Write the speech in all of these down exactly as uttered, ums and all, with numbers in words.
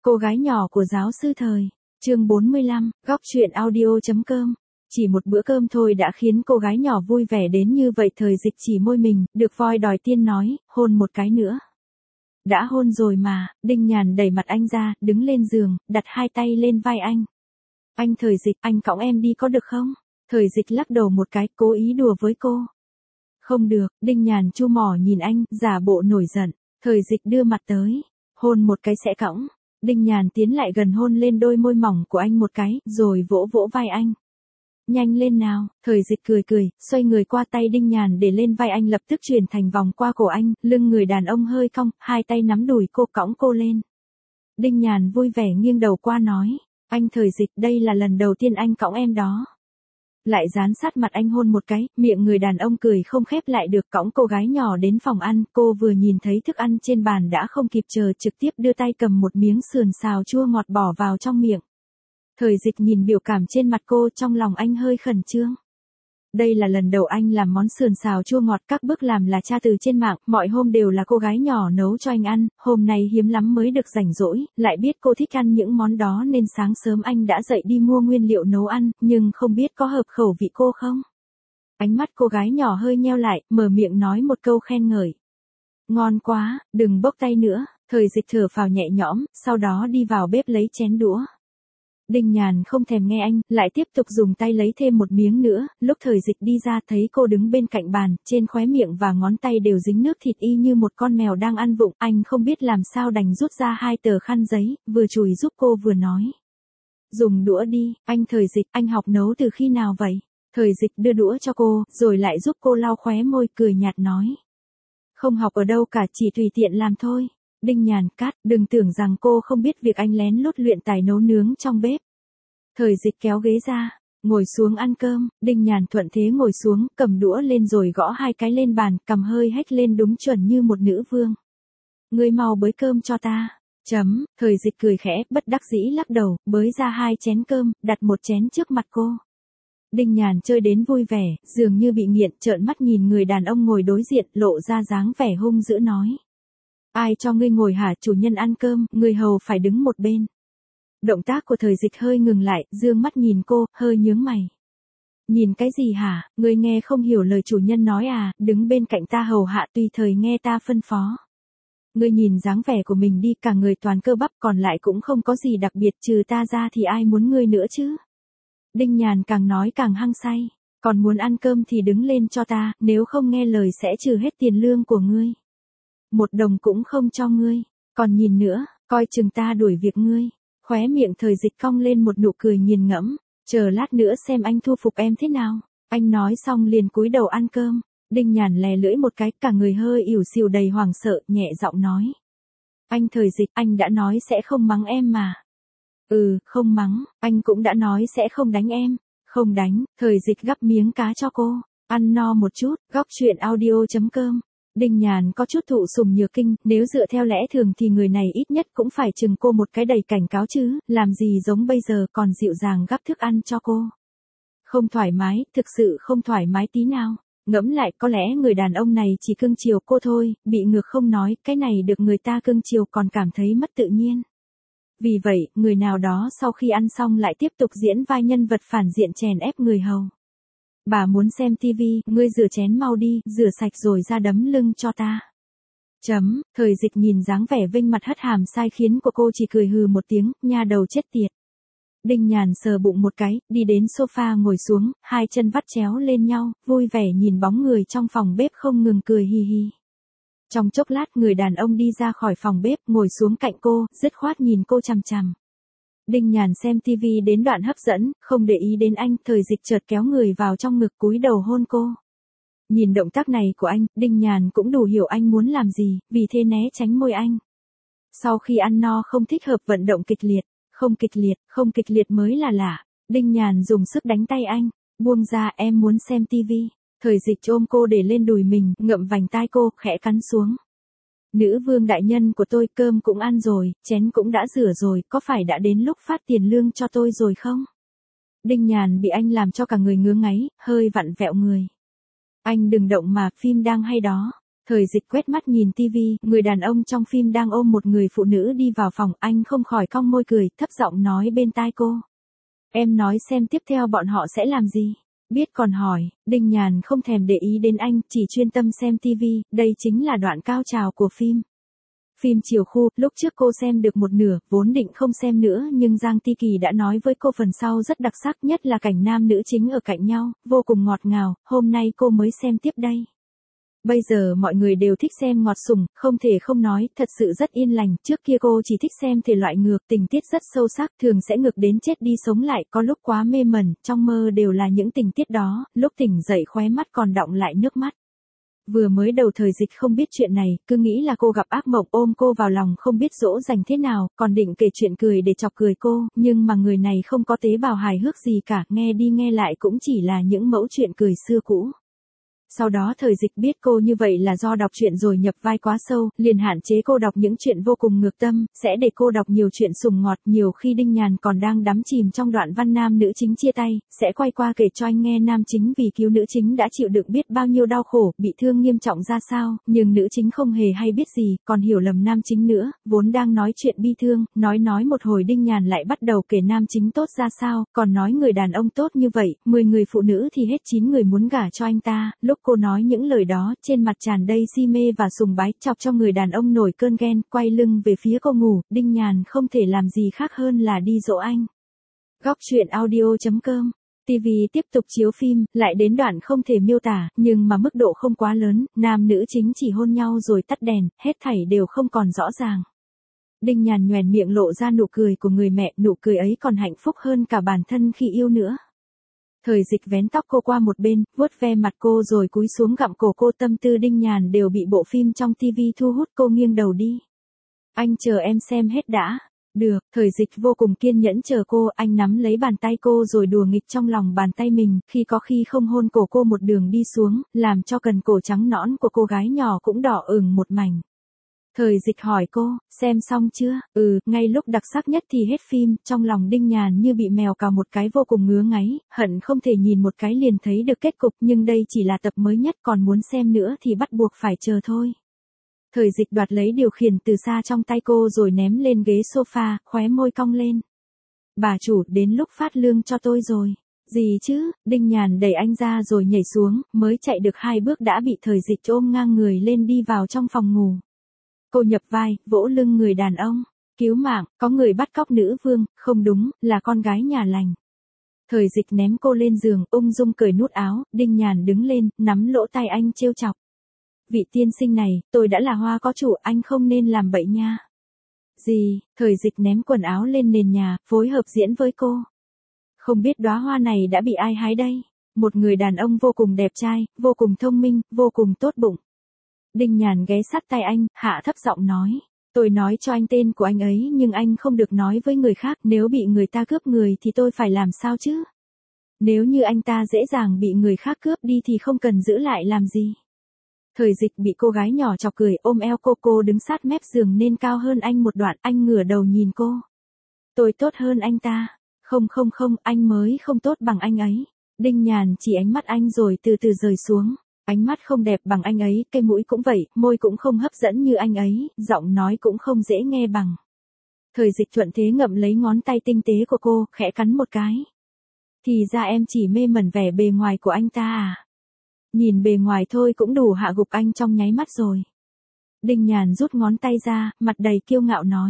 Cô gái nhỏ của giáo sư thời. Chương bốn mươi lăm, góc chuyện audio.com. Chỉ một bữa cơm thôi đã khiến cô gái nhỏ vui vẻ đến như vậy. Thời Dịch chỉ môi mình, được voi đòi tiên nói, hôn một cái nữa. Đã hôn rồi mà. Đinh Nhàn đẩy mặt anh ra, đứng lên giường, đặt hai tay lên vai anh. Anh Thời Dịch, anh cõng em đi có được không? Thời Dịch lắc đầu một cái, cố ý đùa với cô. Không được. Đinh Nhàn chu mỏ nhìn anh, giả bộ nổi giận. Thời Dịch đưa mặt tới, hôn một cái sẽ cõng. Đinh Nhàn tiến lại gần hôn lên đôi môi mỏng của anh một cái, rồi vỗ vỗ vai anh. Nhanh lên nào. Thời Dịch cười cười, xoay người qua tay Đinh Nhàn để lên vai anh, lập tức chuyển thành vòng qua cổ anh, lưng người đàn ông hơi cong, hai tay nắm đùi cô cõng cô lên. Đinh Nhàn vui vẻ nghiêng đầu qua nói, anh Thời Dịch, đây là lần đầu tiên anh cõng em đó. Lại dán sát mặt anh hôn một cái, miệng người đàn ông cười không khép lại được, cõng cô gái nhỏ đến phòng ăn. Cô vừa nhìn thấy thức ăn trên bàn đã không kịp chờ, trực tiếp đưa tay cầm một miếng sườn xào chua ngọt bỏ vào trong miệng. Thời Dịch nhìn biểu cảm trên mặt cô, trong lòng anh hơi khẩn trương. Đây là lần đầu anh làm món sườn xào chua ngọt, các bước làm là tra từ trên mạng, mọi hôm đều là cô gái nhỏ nấu cho anh ăn, hôm nay hiếm lắm mới được rảnh rỗi, lại biết cô thích ăn những món đó nên sáng sớm anh đã dậy đi mua nguyên liệu nấu ăn, nhưng không biết có hợp khẩu vị cô không. Ánh mắt cô gái nhỏ hơi nheo lại, mở miệng nói một câu khen ngợi. Ngon quá, đừng bốc tay nữa. Thời Dịch thở phào nhẹ nhõm, sau đó đi vào bếp lấy chén đũa. Đinh Nhàn không thèm nghe anh, lại tiếp tục dùng tay lấy thêm một miếng nữa. Lúc Thời Dịch đi ra thấy cô đứng bên cạnh bàn, trên khóe miệng và ngón tay đều dính nước thịt y như một con mèo đang ăn vụng. Anh không biết làm sao đành rút ra hai tờ khăn giấy, vừa chùi giúp cô vừa nói. Dùng đũa đi. Anh Thời Dịch, anh học nấu từ khi nào vậy? Thời Dịch đưa đũa cho cô, rồi lại giúp cô lau khóe môi, cười nhạt nói. Không học ở đâu cả, chỉ tùy tiện làm thôi. Đinh Nhàn cát, đừng tưởng rằng cô không biết việc anh lén lút luyện tài nấu nướng trong bếp. Thời Dịch kéo ghế ra, ngồi xuống ăn cơm. Đinh Nhàn thuận thế ngồi xuống, cầm đũa lên rồi gõ hai cái lên bàn, cầm hơi hét lên đúng chuẩn như một nữ vương. Ngươi mau bới cơm cho ta. Chấm. Thời Dịch cười khẽ, bất đắc dĩ lắc đầu, bới ra hai chén cơm, đặt một chén trước mặt cô. Đinh Nhàn chơi đến vui vẻ, dường như bị nghiện, trợn mắt nhìn người đàn ông ngồi đối diện, lộ ra dáng vẻ hung dữ nói. Ai cho ngươi ngồi hả? Chủ nhân ăn cơm, người hầu phải đứng một bên. Động tác của Thời Dịch hơi ngừng lại, dương mắt nhìn cô, hơi nhướng mày. Nhìn cái gì hả? Ngươi nghe không hiểu lời chủ nhân nói à? Đứng bên cạnh ta hầu hạ, tùy thời nghe ta phân phó. Ngươi nhìn dáng vẻ của mình đi, cả người toàn cơ bắp, còn lại cũng không có gì đặc biệt, trừ ta ra thì ai muốn ngươi nữa chứ? Đinh Nhàn càng nói càng hăng say. Còn muốn ăn cơm thì đứng lên cho ta, nếu không nghe lời sẽ trừ hết tiền lương của ngươi. Một đồng cũng không cho ngươi. Còn nhìn nữa, coi chừng ta đuổi việc ngươi. Khóe miệng Thời Dịch cong lên một nụ cười nghiền ngẫm. Chờ lát nữa xem anh thu phục em thế nào. Anh nói xong liền cúi đầu ăn cơm. Đinh Nhàn lè lưỡi một cái, cả người hơi ỉu xìu đầy hoảng sợ, nhẹ giọng nói. Anh Thời Dịch, anh đã nói sẽ không mắng em mà. Ừ, không mắng, anh cũng đã nói sẽ không đánh em. Không đánh. Thời Dịch gắp miếng cá cho cô. Ăn no một chút. Góc chuyện audio.com. Đinh Nhàn có chút thụ sủng nhược kinh, nếu dựa theo lẽ thường thì người này ít nhất cũng phải chừng cô một cái đầy cảnh cáo chứ, làm gì giống bây giờ còn dịu dàng gắp thức ăn cho cô. Không thoải mái, thực sự không thoải mái tí nào. Ngẫm lại, có lẽ người đàn ông này chỉ cưng chiều cô thôi, bị ngược không nói, cái này được người ta cưng chiều còn cảm thấy mất tự nhiên. Vì vậy, người nào đó sau khi ăn xong lại tiếp tục diễn vai nhân vật phản diện chèn ép người hầu. Bà muốn xem tivi, ngươi rửa chén mau đi, rửa sạch rồi ra đấm lưng cho ta. Chấm. Thời Dịch nhìn dáng vẻ vinh mặt hất hàm sai khiến của cô chỉ cười hừ một tiếng, nha đầu chết tiệt. Đinh Nhàn sờ bụng một cái, đi đến sofa ngồi xuống, hai chân vắt chéo lên nhau, vui vẻ nhìn bóng người trong phòng bếp không ngừng cười hi hi. Trong chốc lát người đàn ông đi ra khỏi phòng bếp, ngồi xuống cạnh cô, dứt khoát nhìn cô chằm chằm. Đinh Nhàn xem tivi đến đoạn hấp dẫn, không để ý đến anh, Thời Dịch chợt kéo người vào trong ngực cúi đầu hôn cô. Nhìn động tác này của anh, Đinh Nhàn cũng đủ hiểu anh muốn làm gì, vì thế né tránh môi anh. Sau khi ăn no không thích hợp vận động kịch liệt, không kịch liệt, không kịch liệt mới là lạ. Đinh Nhàn dùng sức đánh tay anh, buông ra, em muốn xem tivi. Thời Dịch ôm cô để lên đùi mình, ngậm vành tai cô, khẽ cắn xuống. Nữ vương đại nhân của tôi, cơm cũng ăn rồi, chén cũng đã rửa rồi, có phải đã đến lúc phát tiền lương cho tôi rồi không? Đinh Nhàn bị anh làm cho cả người ngứa ngáy, hơi vặn vẹo người. Anh đừng động mà, phim đang hay đó. Thời Dịch quét mắt nhìn tivi, người đàn ông trong phim đang ôm một người phụ nữ đi vào phòng, anh không khỏi cong môi cười, thấp giọng nói bên tai cô. Em nói xem tiếp theo bọn họ sẽ làm gì? Biết còn hỏi, Đinh Nhàn không thèm để ý đến anh, chỉ chuyên tâm xem tivi, đây chính là đoạn cao trào của phim. Phim Chiều Khu, lúc trước cô xem được một nửa, vốn định không xem nữa nhưng Giang Ti Kỳ đã nói với cô phần sau rất đặc sắc, nhất là cảnh nam nữ chính ở cạnh nhau, vô cùng ngọt ngào, hôm nay cô mới xem tiếp đây. Bây giờ mọi người đều thích xem ngọt sủng, không thể không nói, thật sự rất yên lành, trước kia cô chỉ thích xem thể loại ngược, tình tiết rất sâu sắc, thường sẽ ngược đến chết đi sống lại, có lúc quá mê mẩn, trong mơ đều là những tình tiết đó, lúc tỉnh dậy khóe mắt còn đọng lại nước mắt. Vừa mới đầu Thời Dịch không biết chuyện này, cứ nghĩ là cô gặp ác mộng, ôm cô vào lòng không biết dỗ dành thế nào, còn định kể chuyện cười để chọc cười cô, nhưng mà người này không có tế bào hài hước gì cả, nghe đi nghe lại cũng chỉ là những mẫu chuyện cười xưa cũ. Sau đó Thời Dịch biết cô như vậy là do đọc truyện rồi nhập vai quá sâu, liền hạn chế cô đọc những chuyện vô cùng ngược tâm, sẽ để cô đọc nhiều chuyện sùng ngọt, nhiều khi Đinh Nhàn còn đang đắm chìm trong đoạn văn nam nữ chính chia tay, sẽ quay qua kể cho anh nghe nam chính vì cứu nữ chính đã chịu đựng biết bao nhiêu đau khổ, bị thương nghiêm trọng ra sao, nhưng nữ chính không hề hay biết gì, còn hiểu lầm nam chính nữa, vốn đang nói chuyện bi thương, nói nói một hồi Đinh Nhàn lại bắt đầu kể nam chính tốt ra sao, còn nói người đàn ông tốt như vậy, mười người phụ nữ thì hết chín người muốn gả cho anh ta, lúc cô nói những lời đó, trên mặt tràn đầy si mê và sùng bái, chọc cho người đàn ông nổi cơn ghen, quay lưng về phía cô ngủ, Đinh Nhàn không thể làm gì khác hơn là đi dỗ anh. Góc truyện audio chấm com. ti vi tiếp tục chiếu phim, lại đến đoạn không thể miêu tả, nhưng mà mức độ không quá lớn, nam nữ chính chỉ hôn nhau rồi tắt đèn, hết thảy đều không còn rõ ràng. Đinh Nhàn nhoẻn miệng lộ ra nụ cười của người mẹ, nụ cười ấy còn hạnh phúc hơn cả bản thân khi yêu nữa. Thời Dịch vén tóc cô qua một bên, vuốt ve mặt cô rồi cúi xuống gặm cổ cô, tâm tư Đinh Nhàn đều bị bộ phim trong tivi thu hút, cô nghiêng đầu đi. Anh chờ em xem hết đã. Được, Thời Dịch vô cùng kiên nhẫn chờ cô, anh nắm lấy bàn tay cô rồi đùa nghịch trong lòng bàn tay mình, khi có khi không hôn cổ cô một đường đi xuống, làm cho cần cổ trắng nõn của cô gái nhỏ cũng đỏ ửng một mảnh. Thời Dịch hỏi cô, xem xong chưa? Ừ, ngay lúc đặc sắc nhất thì hết phim, trong lòng Đinh Nhàn như bị mèo cào một cái vô cùng ngứa ngáy, hận không thể nhìn một cái liền thấy được kết cục, nhưng đây chỉ là tập mới nhất, còn muốn xem nữa thì bắt buộc phải chờ thôi. Thời Dịch đoạt lấy điều khiển từ xa trong tay cô rồi ném lên ghế sofa, khóe môi cong lên. Bà chủ, đến lúc phát lương cho tôi rồi. Gì chứ? Đinh Nhàn đẩy anh ra rồi nhảy xuống, mới chạy được hai bước đã bị Thời Dịch ôm ngang người lên đi vào trong phòng ngủ. Cô nhập vai, vỗ lưng người đàn ông. Cứu mạng, có người bắt cóc nữ vương, không đúng, là con gái nhà lành. Thời Dịch ném cô lên giường, ung dung cởi nút áo, Đinh Nhàn đứng lên, nắm lỗ tai anh trêu chọc. Vị tiên sinh này, tôi đã là hoa có chủ, anh không nên làm bậy nha. Gì? Thời Dịch ném quần áo lên nền nhà, phối hợp diễn với cô. Không biết đóa hoa này đã bị ai hái đây? Một người đàn ông vô cùng đẹp trai, vô cùng thông minh, vô cùng tốt bụng. Đinh Nhàn ghé sát tay anh, hạ thấp giọng nói. Tôi nói cho anh tên của anh ấy nhưng anh không được nói với người khác, nếu bị người ta cướp người thì tôi phải làm sao chứ? Nếu như anh ta dễ dàng bị người khác cướp đi thì không cần giữ lại làm gì. Thời Dịch bị cô gái nhỏ chọc cười, ôm eo cô, cô đứng sát mép giường nên cao hơn anh một đoạn, anh ngửa đầu nhìn cô. Tôi tốt hơn anh ta. Không không không, anh mới không tốt bằng anh ấy. Đinh Nhàn chỉ ánh mắt anh rồi từ từ rời xuống. Ánh mắt không đẹp bằng anh ấy, cây mũi cũng vậy, môi cũng không hấp dẫn như anh ấy, giọng nói cũng không dễ nghe bằng. Thời Dịch thuận thế ngậm lấy ngón tay tinh tế của cô, khẽ cắn một cái. Thì ra em chỉ mê mẩn vẻ bề ngoài của anh ta à? Nhìn bề ngoài thôi cũng đủ hạ gục anh trong nháy mắt rồi. Đinh Nhàn rút ngón tay ra, mặt đầy kiêu ngạo nói.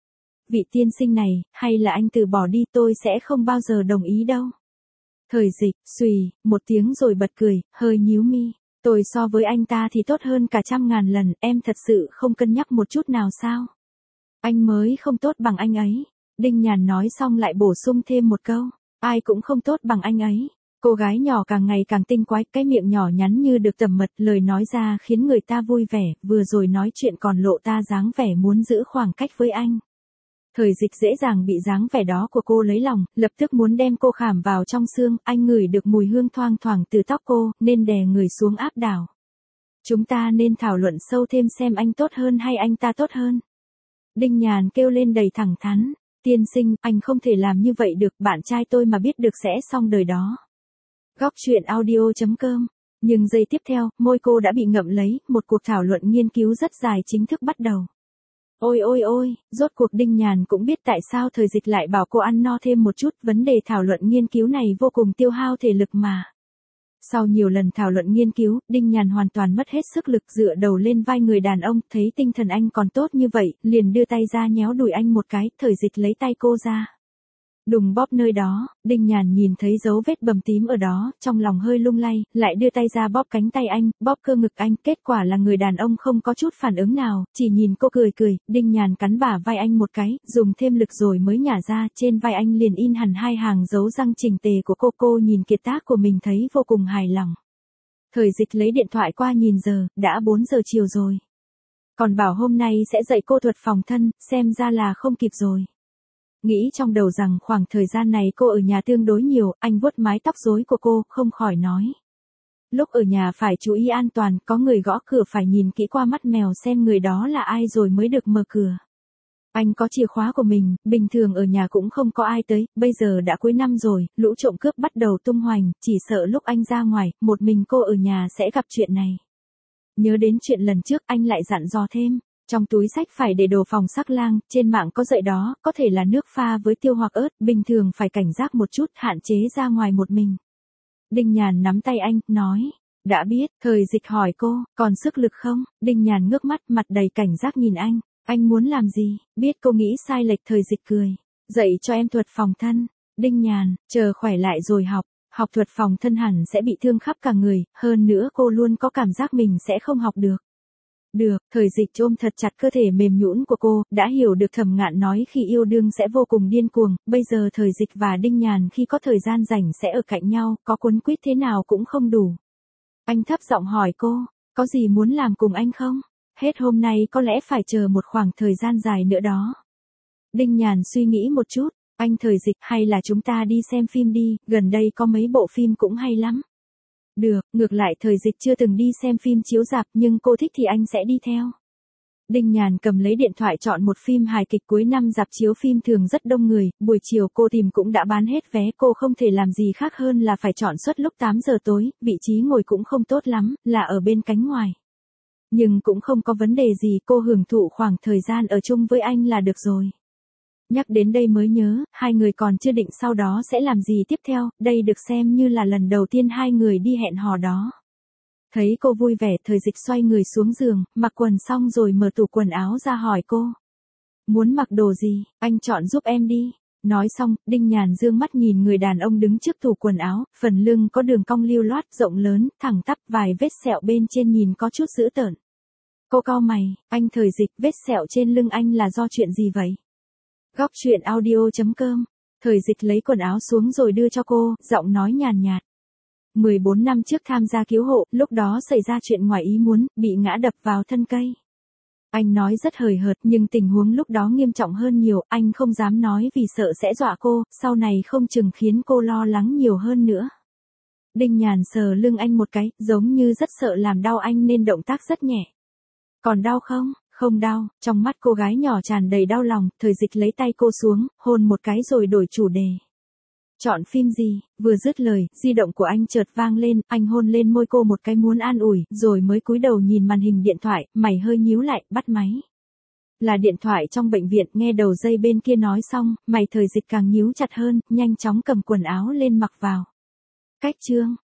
Vị tiên sinh này, hay là anh từ bỏ đi, tôi sẽ không bao giờ đồng ý đâu. Thời Dịch, xùy, một tiếng rồi bật cười, hơi nhíu mi. Tôi so với anh ta thì tốt hơn cả trăm ngàn lần, em thật sự không cân nhắc một chút nào sao? Anh mới không tốt bằng anh ấy. Đinh Nhàn nói xong lại bổ sung thêm một câu. Ai cũng không tốt bằng anh ấy. Cô gái nhỏ càng ngày càng tinh quái, cái miệng nhỏ nhắn như được tẩm mật, lời nói ra khiến người ta vui vẻ, vừa rồi nói chuyện còn lộ ta dáng vẻ muốn giữ khoảng cách với anh. Thời Dịch dễ dàng bị dáng vẻ đó của cô lấy lòng, lập tức muốn đem cô khảm vào trong xương, anh ngửi được mùi hương thoang thoảng từ tóc cô, nên đè người xuống áp đảo. Chúng ta nên thảo luận sâu thêm xem anh tốt hơn hay anh ta tốt hơn. Đinh Nhàn kêu lên đầy thẳng thắn, tiên sinh, anh không thể làm như vậy được, bạn trai tôi mà biết được sẽ xong đời đó. Góc truyện audio chấm com Nhưng giây tiếp theo, môi cô đã bị ngậm lấy, một cuộc thảo luận nghiên cứu rất dài chính thức bắt đầu. Ôi ôi ôi, rốt cuộc Đinh Nhàn cũng biết tại sao thời dịch lại bảo cô ăn no thêm một chút, vấn đề thảo luận nghiên cứu này vô cùng tiêu hao thể lực mà. Sau nhiều lần thảo luận nghiên cứu, Đinh Nhàn hoàn toàn mất hết sức lực dựa đầu lên vai người đàn ông, thấy tinh thần anh còn tốt như vậy, liền đưa tay ra nhéo đùi anh một cái, thời dịch lấy tay cô ra. Đùng bóp nơi đó, Đinh Nhàn nhìn thấy dấu vết bầm tím ở đó, trong lòng hơi lung lay, lại đưa tay ra bóp cánh tay anh, bóp cơ ngực anh, kết quả là người đàn ông không có chút phản ứng nào, chỉ nhìn cô cười cười, Đinh Nhàn cắn bả vai anh một cái, dùng thêm lực rồi mới nhả ra, trên vai anh liền in hẳn hai hàng dấu răng chỉnh tề của cô. Cô nhìn kiệt tác của mình thấy vô cùng hài lòng. Thời dịch lấy điện thoại qua nhìn giờ, đã bốn giờ chiều rồi. Còn bảo hôm nay sẽ dạy cô thuật phòng thân, xem ra là không kịp rồi. Nghĩ trong đầu rằng khoảng thời gian này cô ở nhà tương đối nhiều, anh vuốt mái tóc rối của cô, không khỏi nói. Lúc ở nhà phải chú ý an toàn, có người gõ cửa phải nhìn kỹ qua mắt mèo xem người đó là ai rồi mới được mở cửa. Anh có chìa khóa của mình, bình thường ở nhà cũng không có ai tới, bây giờ đã cuối năm rồi, lũ trộm cướp bắt đầu tung hoành, chỉ sợ lúc anh ra ngoài, một mình cô ở nhà sẽ gặp chuyện này. Nhớ đến chuyện lần trước anh lại dặn dò thêm. Trong túi sách phải để đồ phòng sắc lang, trên mạng có dạy đó, có thể là nước pha với tiêu hoặc ớt, bình thường phải cảnh giác một chút, hạn chế ra ngoài một mình. Đinh Nhàn nắm tay anh, nói, đã biết, thời dịch hỏi cô, còn sức lực không? Đinh Nhàn ngước mắt, mặt đầy cảnh giác nhìn anh, anh muốn làm gì? Biết cô nghĩ sai lệch, thời dịch cười, dạy cho em thuật phòng thân. Đinh Nhàn, chờ khỏe lại rồi học, học thuật phòng thân hẳn sẽ bị thương khắp cả người, hơn nữa cô luôn có cảm giác mình sẽ không học được. Được, thời dịch ôm thật chặt cơ thể mềm nhũn của cô, đã hiểu được Thẩm Ngạn nói khi yêu đương sẽ vô cùng điên cuồng, bây giờ thời dịch và Đinh Nhàn khi có thời gian rảnh sẽ ở cạnh nhau, có quấn quýt thế nào cũng không đủ. Anh thấp giọng hỏi cô, có gì muốn làm cùng anh không? Hết hôm nay có lẽ phải chờ một khoảng thời gian dài nữa đó. Đinh Nhàn suy nghĩ một chút, anh thời dịch hay là chúng ta đi xem phim đi, gần đây có mấy bộ phim cũng hay lắm. Được, ngược lại thời dịch chưa từng đi xem phim chiếu rạp nhưng cô thích thì anh sẽ đi theo. Đinh Nhàn cầm lấy điện thoại chọn một phim hài kịch cuối năm, rạp chiếu phim thường rất đông người, buổi chiều cô tìm cũng đã bán hết vé, cô không thể làm gì khác hơn là phải chọn suất lúc tám giờ tối, vị trí ngồi cũng không tốt lắm, là ở bên cánh ngoài. Nhưng cũng không có vấn đề gì, cô hưởng thụ khoảng thời gian ở chung với anh là được rồi. Nhắc đến đây mới nhớ, hai người còn chưa định sau đó sẽ làm gì tiếp theo, đây được xem như là lần đầu tiên hai người đi hẹn hò đó. Thấy cô vui vẻ, thời dịch xoay người xuống giường, mặc quần xong rồi mở tủ quần áo ra hỏi cô. Muốn mặc đồ gì, anh chọn giúp em đi. Nói xong, Đinh Nhàn dương mắt nhìn người đàn ông đứng trước tủ quần áo, phần lưng có đường cong lưu loát, rộng lớn, thẳng tắp, vài vết sẹo bên trên nhìn có chút dữ tợn. Cô cau mày, anh thời dịch, vết sẹo trên lưng anh là do chuyện gì vậy? Góc truyện audio chấm com. Thời dịch lấy quần áo xuống rồi đưa cho cô, giọng nói nhàn nhạt. mười bốn năm trước tham gia cứu hộ, lúc đó xảy ra chuyện ngoài ý muốn, bị ngã đập vào thân cây. Anh nói rất hời hợt nhưng tình huống lúc đó nghiêm trọng hơn nhiều, anh không dám nói vì sợ sẽ dọa cô, sau này không chừng khiến cô lo lắng nhiều hơn nữa. Đinh Nhàn sờ lưng anh một cái, giống như rất sợ làm đau anh nên động tác rất nhẹ. Còn đau không? Không đau, trong mắt cô gái nhỏ tràn đầy đau lòng, thời dịch lấy tay cô xuống, hôn một cái rồi đổi chủ đề. Chọn phim gì? Vừa dứt lời, di động của anh chợt vang lên, anh hôn lên môi cô một cái muốn an ủi, rồi mới cúi đầu nhìn màn hình điện thoại, mày hơi nhíu lại, bắt máy. Là điện thoại trong bệnh viện, nghe đầu dây bên kia nói xong, mày thời dịch càng nhíu chặt hơn, nhanh chóng cầm quần áo lên mặc vào. Cách chương.